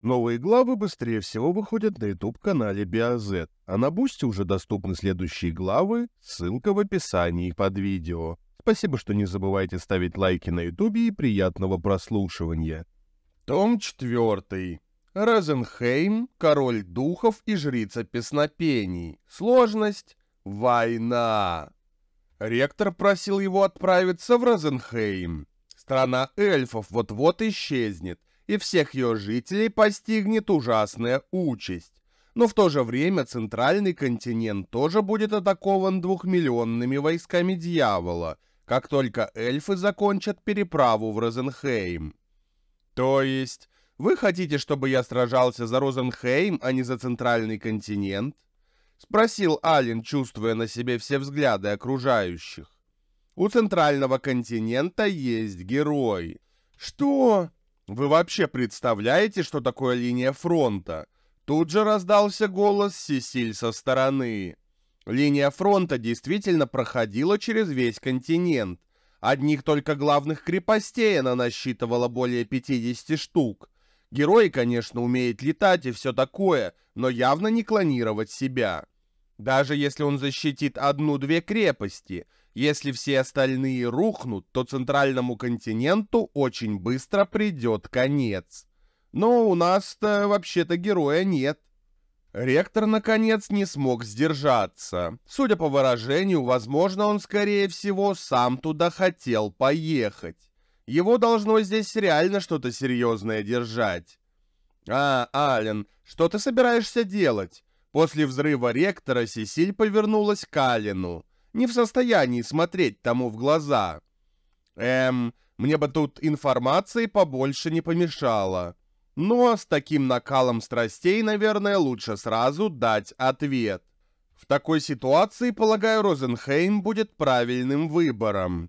Новые главы быстрее всего выходят на YouTube-канале BioZ, а на Бусти уже доступны следующие главы, ссылка в описании под видео. Спасибо, что не забывайте ставить лайки на YouTube и приятного прослушивания. Том 4. Розенхейм, король духов и жрица песнопений. Сложность — война. Ректор просил его отправиться в Розенхейм. Страна эльфов вот-вот исчезнет, и всех ее жителей постигнет ужасная участь. Но в то же время центральный континент тоже будет атакован 2-миллионными войсками дьявола, как только эльфы закончат переправу в Розенхейм. То есть, вы хотите, чтобы я сражался за Розенхейм, а не за центральный континент? Спросил Ален, чувствуя на себе все взгляды окружающих. У центрального континента есть герой. Что? Вы вообще представляете, что такое линия фронта? Тут же раздался голос Сесиль со стороны. Линия фронта действительно проходила через весь континент. Одних только главных крепостей она насчитывала более 50 штук. Герой, конечно, умеет летать и все такое, но явно не клонировать себя. Даже если он защитит 1-2 крепости, если все остальные рухнут, то центральному континенту очень быстро придет конец. Но у нас-то вообще-то героя нет. Ректор, наконец, не смог сдержаться. Судя по выражению, возможно, он, скорее всего, сам туда хотел поехать. Его должно здесь реально что-то серьезное держать. Ален, что ты собираешься делать? После взрыва ректора Сесиль повернулась к Алену, не в состоянии смотреть тому в глаза. Мне бы тут информации побольше не помешало. Но с таким накалом страстей, наверное, лучше сразу дать ответ. В такой ситуации, полагаю, Розенхейм будет правильным выбором.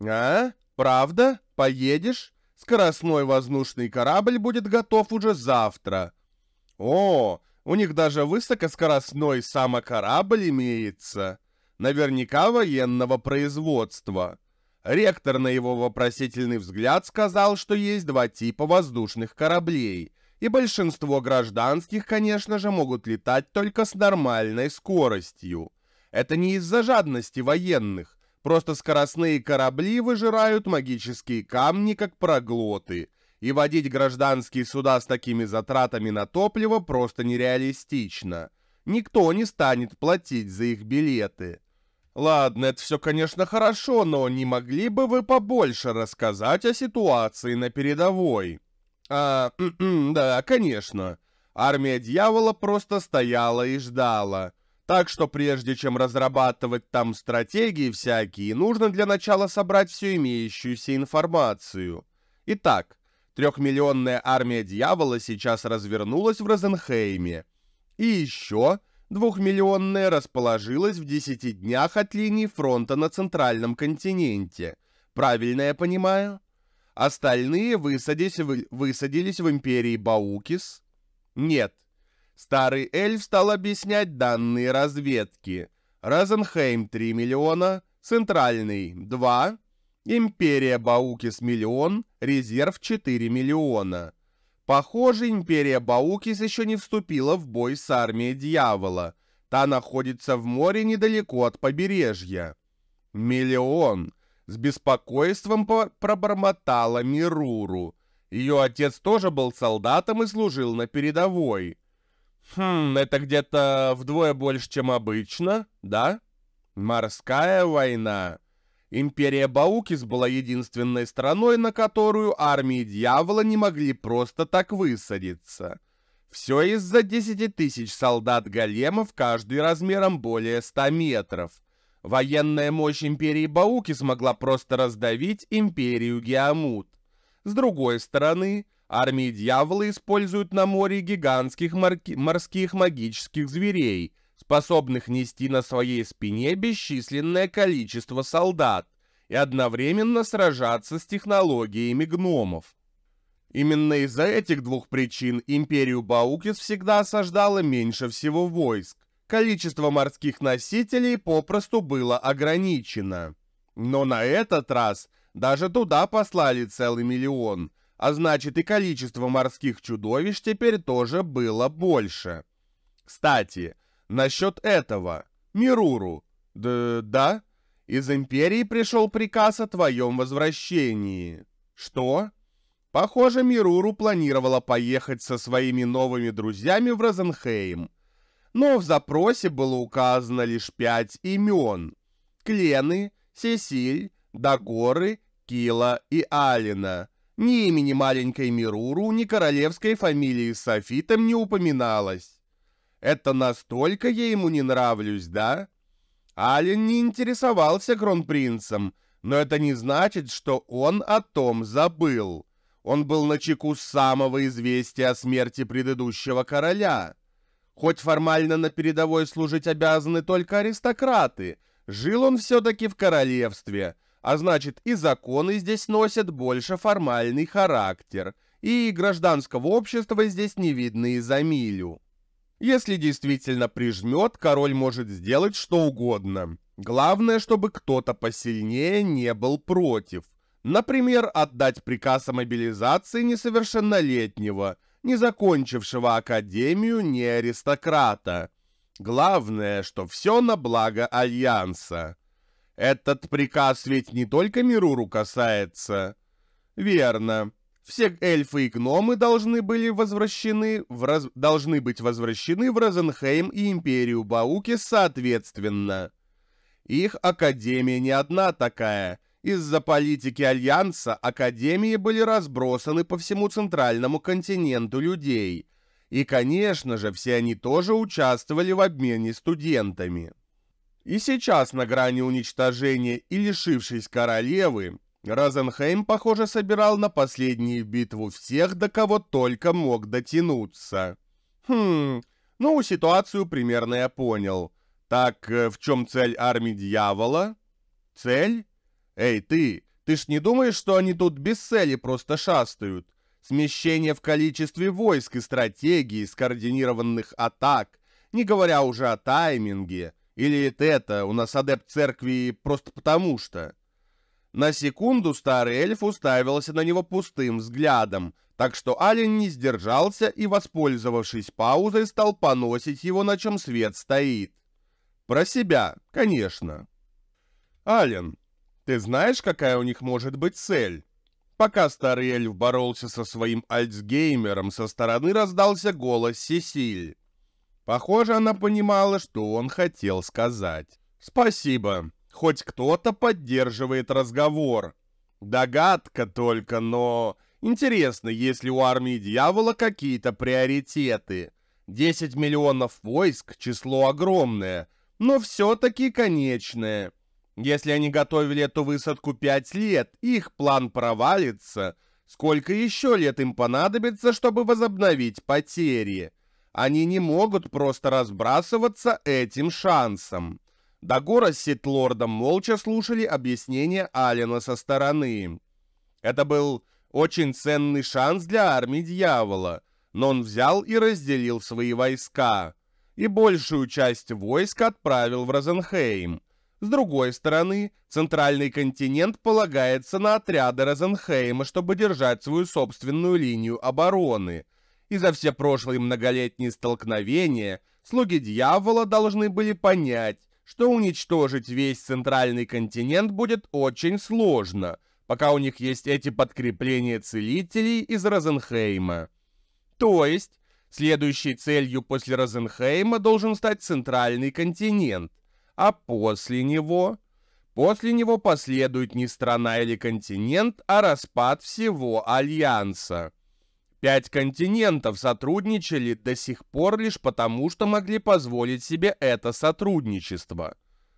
Правда? Поедешь? Скоростной воздушный корабль будет готов уже завтра. О, у них даже высокоскоростной самокорабль имеется. Наверняка военного производства. Ректор на его вопросительный взгляд сказал, что есть 2 типа воздушных кораблей, и большинство гражданских, конечно же, могут летать только с нормальной скоростью. Это не из-за жадности военных, просто скоростные корабли выжирают магические камни как проглоты, и водить гражданские суда с такими затратами на топливо просто нереалистично. Никто не станет платить за их билеты. Ладно, это все, конечно, хорошо, но не могли бы вы побольше рассказать о ситуации на передовой? Да, конечно. Армия дьявола просто стояла и ждала. Так что прежде чем разрабатывать там стратегии всякие, нужно для начала собрать всю имеющуюся информацию. Итак, 3-миллионная армия дьявола сейчас развернулась в Розенхейме. И еще 2-миллионная расположилась в 10 днях от линии фронта на центральном континенте. Правильно я понимаю? Остальные высадились в империи Баукис? Нет. Старый эльф стал объяснять данные разведки. Розенхейм 3 миллиона, центральный 2, империя Баукис 1 миллион, резерв 4 миллиона. Похоже, империя Баукис еще не вступила в бой с армией дьявола. Та находится в море недалеко от побережья. 1 миллион. С беспокойством пробормотала Мируру. Ее отец тоже был солдатом и служил на передовой. Это где-то вдвое больше, чем обычно, да? Морская война. Империя Баукис была единственной страной, на которую армии дьявола не могли просто так высадиться. Все из-за 10 тысяч солдат-големов, каждый размером более 100 метров. Военная мощь империи Баукис могла просто раздавить империю Геамут. С другой стороны, армии дьявола используют на море гигантских морских магических зверей, способных нести на своей спине бесчисленное количество солдат и одновременно сражаться с технологиями гномов. Именно из-за этих 2 причин империю Баукис всегда осаждало меньше всего войск. Количество морских носителей попросту было ограничено. Но на этот раз даже туда послали целый 1 миллион, а значит и количество морских чудовищ теперь тоже было больше. Кстати, насчет этого. Мируру. Да? Из Империи пришел приказ о твоем возвращении. Что? Похоже, Мируру планировала поехать со своими новыми друзьями в Розенхейм. Но в запросе было указано лишь 5 имен. Клены, Сесиль, Дагоры, Кила и Алина. Ни имени маленькой Мируру, ни королевской фамилии с Софитом не упоминалось. Это настолько я ему не нравлюсь, да? Ален не интересовался кронпринцем, но это не значит, что он о том забыл. Он был начеку с самого известия о смерти предыдущего короля. Хоть формально на передовой служить обязаны только аристократы, жил он все-таки в королевстве, а значит и законы здесь носят больше формальный характер, и гражданского общества здесь не видно и за милю. Если действительно прижмет, король может сделать что угодно. Главное, чтобы кто-то посильнее не был против. Например, отдать приказ о мобилизации несовершеннолетнего, не закончившего академию, не аристократа. Главное, что все на благо Альянса. Этот приказ ведь не только Мируру касается. Верно. Все эльфы и гномы должны быть возвращены в Розенхейм и Империю Баукис соответственно. Их академия не одна такая. Из-за политики Альянса академии были разбросаны по всему центральному континенту людей. И, конечно же, все они тоже участвовали в обмене студентами. И сейчас на грани уничтожения и лишившись королевы, Розенхейм, похоже, собирал на последнюю битву всех, до кого только мог дотянуться. Ситуацию примерно я понял. Так, в чем цель армии дьявола? Цель? Эй, ты ж не думаешь, что они тут без цели просто шастают? Смещение в количестве войск и стратегии, скоординированных атак, не говоря уже о тайминге. Или это у нас адепт церкви просто потому что... На секунду старый эльф уставился на него пустым взглядом, так что Ален не сдержался и, воспользовавшись паузой, стал поносить его, на чем свет стоит. Про себя, конечно. Ален, ты знаешь, какая у них может быть цель? Пока старый эльф боролся со своим альцгеймером, со стороны раздался голос Сесиль. Похоже, она понимала, что он хотел сказать. Спасибо. Хоть кто-то поддерживает разговор. Догадка только, но... Интересно, есть ли у армии дьявола какие-то приоритеты? 10 миллионов войск — число огромное, но все-таки конечное. Если они готовили эту высадку 5 лет, их план провалится. Сколько еще лет им понадобится, чтобы возобновить потери? Они не могут просто разбрасываться этим шансом. Дагора с Ситлордом молча слушали объяснения Алена со стороны. Это был очень ценный шанс для армии дьявола, но он взял и разделил свои войска, и большую часть войск отправил в Розенхейм. С другой стороны, центральный континент полагается на отряды Розенхейма, чтобы держать свою собственную линию обороны. И за все прошлые многолетние столкновения слуги дьявола должны были понять, что уничтожить весь центральный континент будет очень сложно, пока у них есть эти подкрепления целителей из Розенхейма. То есть, следующей целью после Розенхейма должен стать центральный континент, а после него последует не страна или континент, а распад всего Альянса. 5 континентов сотрудничали до сих пор лишь потому, что могли позволить себе это сотрудничество.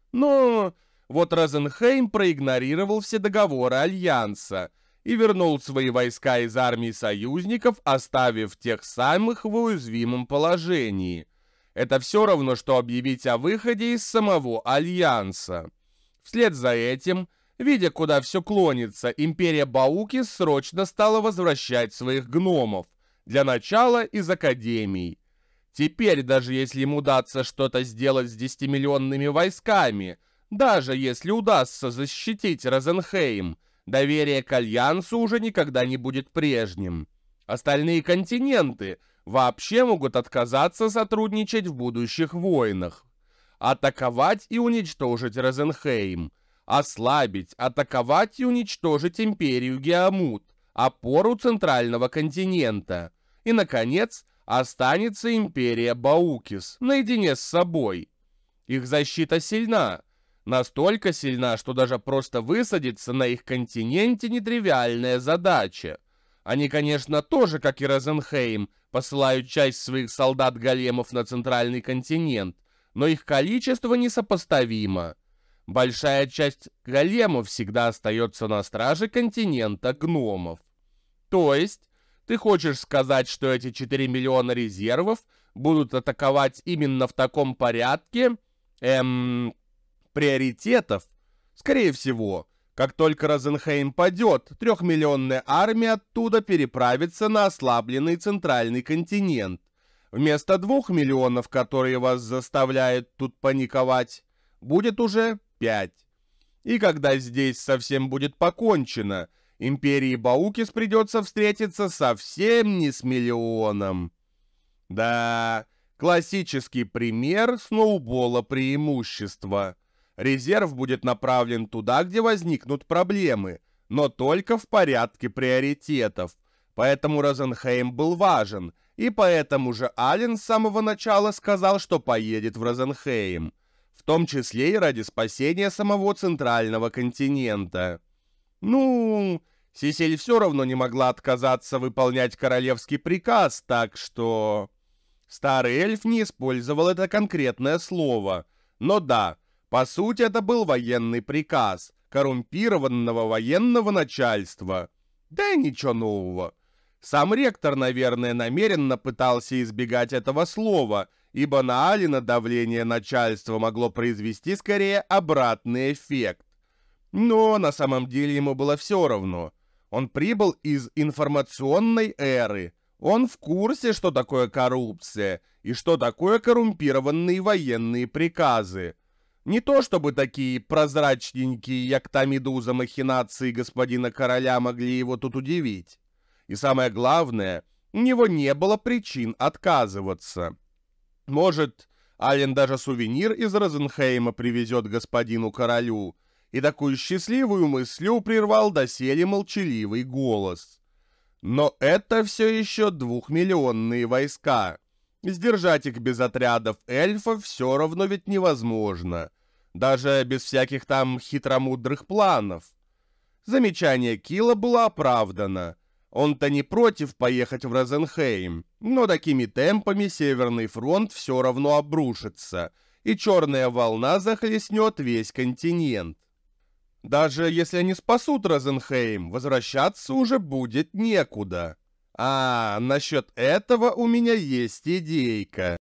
Но вот Розенхейм проигнорировал все договоры Альянса и вернул свои войска из армии союзников, оставив тех самых в уязвимом положении. Это все равно, что объявить о выходе из самого Альянса. Вслед за этим, видя, куда все клонится, империя Баукис срочно стала возвращать своих гномов, для начала из академий. Теперь, даже если им удастся что-то сделать с 10-миллионными войсками, даже если удастся защитить Розенхейм, доверие к Альянсу уже никогда не будет прежним. Остальные континенты вообще могут отказаться сотрудничать в будущих войнах. Атаковать и уничтожить Розенхейм. Ослабить, атаковать и уничтожить империю Геамут, опору центрального континента. И, наконец, останется империя Баукис наедине с собой. Их защита сильна. Настолько сильна, что даже просто высадиться на их континенте нетривиальная задача. Они, конечно, тоже, как и Розенхейм, посылают часть своих солдат-големов на центральный континент, но их количество несопоставимо. Большая часть големов всегда остается на страже континента гномов. То есть, ты хочешь сказать, что эти 4 миллиона резервов будут атаковать именно в таком порядке, приоритетов? Скорее всего, как только Розенхейм падет, 3-миллионная армия оттуда переправится на ослабленный центральный континент. Вместо 2 миллионов, которые вас заставляют тут паниковать, будет уже 5. И когда здесь совсем будет покончено, империи Баукис придется встретиться совсем не с миллионом. Да, классический пример сноубола преимущества. Резерв будет направлен туда, где возникнут проблемы, но только в порядке приоритетов. Поэтому Розенхейм был важен, и поэтому же Ален с самого начала сказал, что поедет в Розенхейм, в том числе и ради спасения самого центрального континента. Ну, Сисель все равно не могла отказаться выполнять королевский приказ, так что... Старый эльф не использовал это конкретное слово, но да, по сути это был военный приказ коррумпированного военного начальства. Да и ничего нового. Сам ректор, наверное, намеренно пытался избегать этого слова, ибо на Алина давление начальства могло произвести скорее обратный эффект. Но на самом деле ему было все равно. Он прибыл из информационной эры. Он в курсе, что такое коррупция и что такое коррумпированные военные приказы. Не то чтобы такие прозрачненькие яктамедуза махинации господина короля могли его тут удивить. И самое главное, у него не было причин отказываться. Может, Ален даже сувенир из Розенхейма привезет господину королю, и такую счастливую мыслью прервал доселе молчаливый голос. Но это все еще 2-миллионные войска. Сдержать их без отрядов эльфов все равно ведь невозможно. Даже без всяких там хитромудрых планов. Замечание Кила было оправдано. Он-то не против поехать в Розенхейм, но такими темпами Северный фронт все равно обрушится, и черная волна захлестнет весь континент. Даже если они спасут Розенхейм, возвращаться уже будет некуда. А насчет этого у меня есть идейка.